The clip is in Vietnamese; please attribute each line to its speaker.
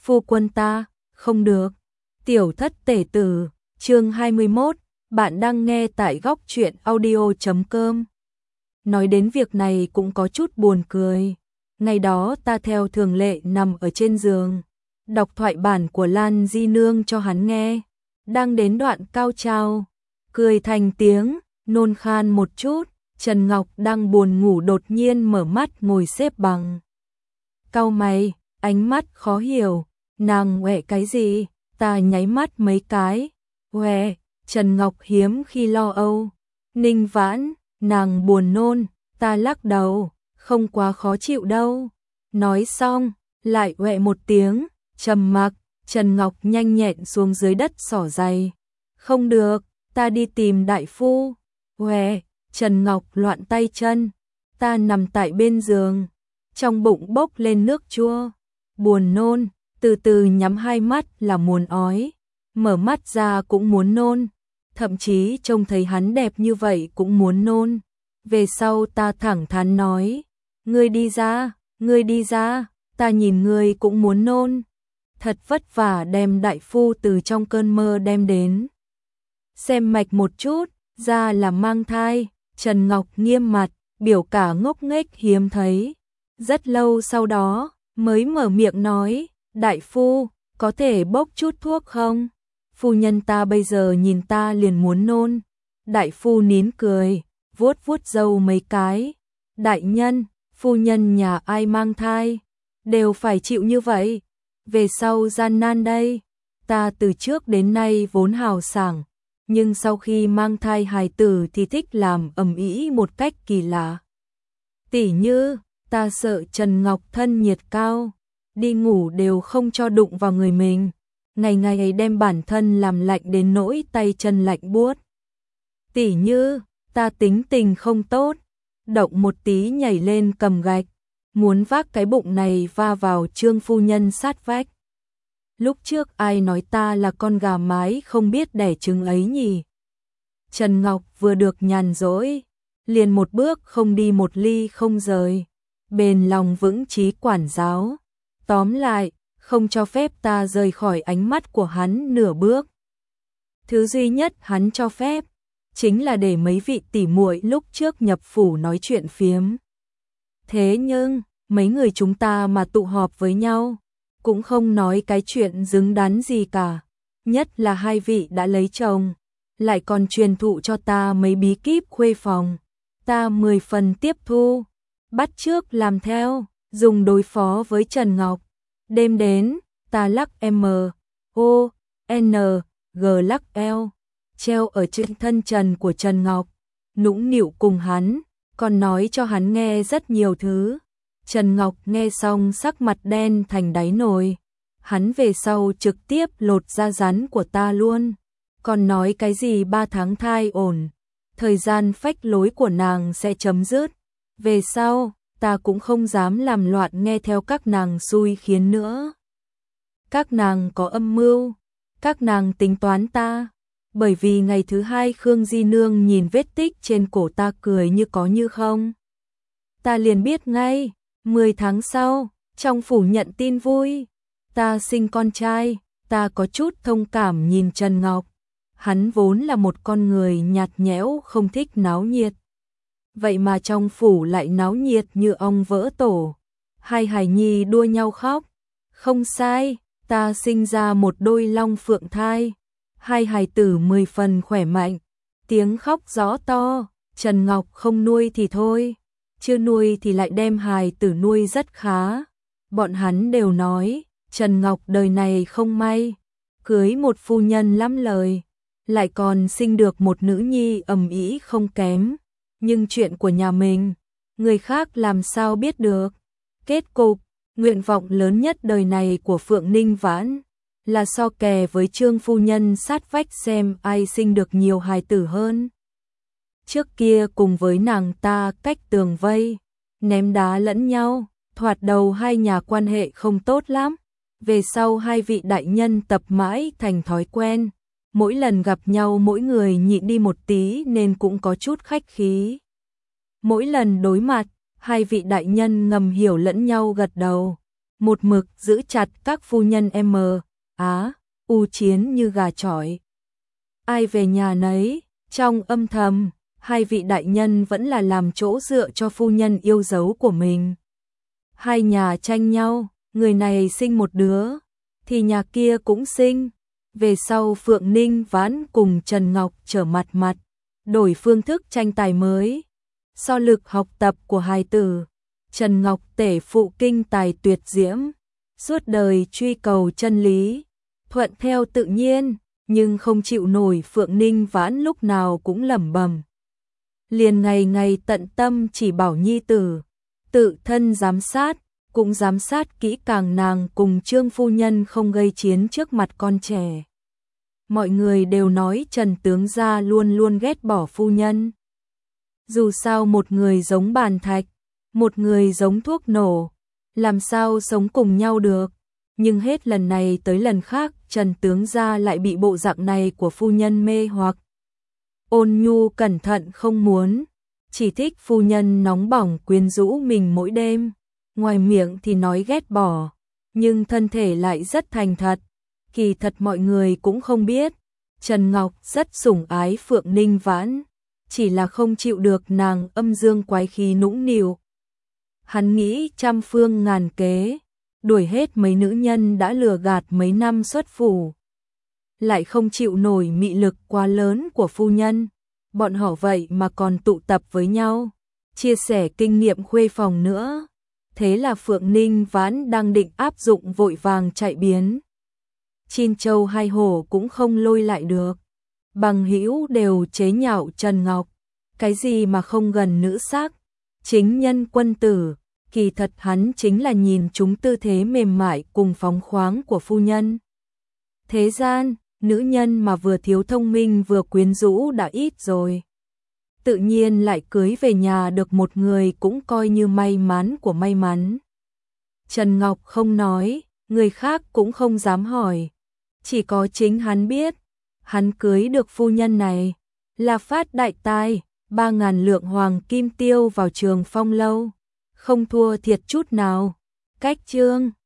Speaker 1: phu quân ta, không được. Tiểu thất tể tử, chương 21, bạn đang nghe tại góc truyện audio.com. Nói đến việc này cũng có chút buồn cười. Ngày đó ta theo thường lệ nằm ở trên giường, đọc thoại bản của Lan Di Nương cho hắn nghe. Đang đến đoạn cao trào, cười thành tiếng, nôn khan một chút, Trần Ngọc đang buồn ngủ đột nhiên mở mắt ngồi xếp bằng. Cau mày, ánh mắt khó hiểu, nàng quẹ cái gì? Ta nháy mắt mấy cái, quẹ, Trần Ngọc hiếm khi lo âu. Ninh Vãn, nàng buồn nôn, ta lắc đầu, không quá khó chịu đâu. Nói xong, lại quẹ một tiếng, trầm mặc. Trần Ngọc nhanh nhẹn xuống dưới đất xỏ giày. Không được, ta đi tìm đại phu. Quẹ, Trần Ngọc loạn tay chân. Ta nằm tại bên giường, trong bụng bốc lên nước chua, buồn nôn, từ từ nhắm hai mắt là muốn ói, mở mắt ra cũng muốn nôn, thậm chí trông thấy hắn đẹp như vậy cũng muốn nôn. Về sau ta thẳng thắn nói, ngươi đi ra, ta nhìn ngươi cũng muốn nôn. Thật vất vả đem đại phu từ trong cơn mơ đem đến. Xem mạch một chút, ra là mang thai. Trần Ngọc nghiêm mặt, biểu cả ngốc nghếch hiếm thấy. Rất lâu sau đó, mới mở miệng nói, đại phu, có thể bốc chút thuốc không? Phu nhân ta bây giờ nhìn ta liền muốn nôn. Đại phu nín cười, vuốt vuốt râu mấy cái. Đại nhân, phu nhân nhà ai mang thai, đều phải chịu như vậy. Về sau gian nan đây, ta từ trước đến nay vốn hào sảng, nhưng sau khi mang thai hài tử thì thích làm ầm ĩ một cách kỳ lạ. Tỉ như, ta sợ Trần Ngọc thân nhiệt cao, đi ngủ đều không cho đụng vào người mình, ngày ngày đem bản thân làm lạnh đến nỗi tay chân lạnh buốt. Tỉ như, ta tính tình không tốt, động một tí nhảy lên cầm gạch, muốn vác cái bụng này va vào Trương phu nhân sát vách. Lúc trước ai nói ta là con gà mái không biết đẻ trứng ấy nhỉ? Trần Ngọc vừa được nhàn rỗi, liền một bước không đi một ly không rời, bền lòng vững chí quản giáo. Tóm lại, không cho phép ta rời khỏi ánh mắt của hắn nửa bước. Thứ duy nhất hắn cho phép, chính là để mấy vị tỉ muội lúc trước nhập phủ nói chuyện phiếm. Thế nhưng, mấy người chúng ta mà tụ họp với nhau, cũng không nói cái chuyện đứng đắn gì cả. Nhất là hai vị đã lấy chồng, lại còn truyền thụ cho ta mấy bí kíp khuê phòng. Ta 10 phần tiếp thu, bắt chước làm theo, dùng đối phó với Trần Ngọc. Đêm đến, ta lắc M.O.N.G lắc eo, treo ở trên thân trần của Trần Ngọc, nũng nịu cùng hắn, còn nói cho hắn nghe rất nhiều thứ. Trần Ngọc nghe xong sắc mặt đen thành đáy nồi, hắn về sau trực tiếp lột da rắn của ta luôn, còn nói cái gì 3 tháng thai ổn, thời gian phách lối của nàng sẽ chấm dứt. Về sau, ta cũng không dám làm loạn nghe theo các nàng xui khiến nữa. Các nàng có âm mưu, các nàng tính toán ta, bởi vì ngày thứ hai Khương Di Nương nhìn vết tích trên cổ ta cười như có như không. Ta liền biết ngay. 10 tháng sau, trong phủ nhận tin vui, ta sinh con trai. Ta có chút thông cảm nhìn Trần Ngọc, hắn vốn là một con người nhạt nhẽo không thích náo nhiệt. Vậy mà trong phủ lại náo nhiệt như ong vỡ tổ, hai hài nhi đua nhau khóc. Không sai, ta sinh ra một đôi long phượng thai, hai hài tử 10 phần khỏe mạnh, tiếng khóc gió to. Trần Ngọc không nuôi thì thôi, chưa nuôi thì lại đem hài tử nuôi rất khá. Bọn hắn đều nói, Trần Ngọc đời này không may, cưới một phu nhân lắm lời, lại còn sinh được một nữ nhi ầm ĩ không kém. Nhưng chuyện của nhà mình, người khác làm sao biết được. Kết cục, nguyện vọng lớn nhất đời này của Phượng Ninh Vãn là so kè với Trương phu nhân sát vách xem ai sinh được nhiều hài tử hơn. Trước kia cùng với nàng ta cách tường vây, ném đá lẫn nhau, thoạt đầu hai nhà quan hệ không tốt lắm. Về sau hai vị đại nhân tập mãi thành thói quen, mỗi lần gặp nhau mỗi người nhịn đi một tí nên cũng có chút khách khí. Mỗi lần đối mặt, hai vị đại nhân ngầm hiểu lẫn nhau gật đầu. một mực giữ chặt các phu nhân U chiến như gà chọi. Ai về nhà nấy, trong âm thầm, hai vị đại nhân vẫn là làm chỗ dựa cho phu nhân yêu dấu của mình. Hai nhà tranh nhau, người này sinh một đứa, thì nhà kia cũng sinh. Về sau Phượng Ninh Vãn cùng Trần Ngọc trở mặt, đổi phương thức tranh tài mới. So lực học tập của hài tử, Trần Ngọc tể phụ kinh tài tuyệt diễm, suốt đời truy cầu chân lý, thuận theo tự nhiên, nhưng không chịu nổi Phượng Ninh Vãn lúc nào cũng lẩm bẩm. Liền ngày ngày tận tâm chỉ bảo nhi tử, tự thân giám sát, cũng giám sát kỹ càng nàng cùng Trương phu nhân không gây chiến trước mặt con trẻ. Mọi người đều nói Trần tướng gia luôn luôn ghét bỏ phu nhân. Dù sao một người giống bàn thạch, một người giống thuốc nổ, làm sao sống cùng nhau được. Nhưng hết lần này tới lần khác Trần tướng gia lại bị bộ dạng này của phu nhân mê hoặc. Ôn nhu cẩn thận không muốn, chỉ thích phu nhân nóng bỏng quyến rũ mình mỗi đêm. Ngoài miệng thì nói ghét bỏ, nhưng thân thể lại rất thành thật. Kỳ thật mọi người cũng không biết, Trần Ngọc rất sủng ái Phượng Ninh Vãn, chỉ là không chịu được nàng âm dương quái khí nũng nịu. Hắn nghĩ trăm phương ngàn kế, đuổi hết mấy nữ nhân đã lừa gạt mấy năm xuất phủ. Lại không chịu nổi mị lực quá lớn của phu nhân, bọn họ vậy mà còn tụ tập với nhau, chia sẻ kinh nghiệm khuê phòng nữa. Thế là Phượng Ninh Vãn đang định áp dụng vội vàng chạy biến. Chin châu hai hổ cũng không lôi lại được. Bằng hữu đều chế nhạo Trần Ngọc, cái gì mà không gần nữ sắc, chính nhân quân tử, kỳ thật hắn chính là nhìn chúng tư thế mềm mại cùng phóng khoáng của phu nhân. Thế gian, nữ nhân mà vừa thiếu thông minh vừa quyến rũ đã ít rồi. Tự nhiên lại cưới về nhà được một người cũng coi như may mắn của may mắn. Trần Ngọc không nói, người khác cũng không dám hỏi. Chỉ có chính hắn biết, hắn cưới được phu nhân này, là phát đại tài, 3.000 lượng hoàng kim tiêu vào Trường Phong lâu, không thua thiệt chút nào. Cách chương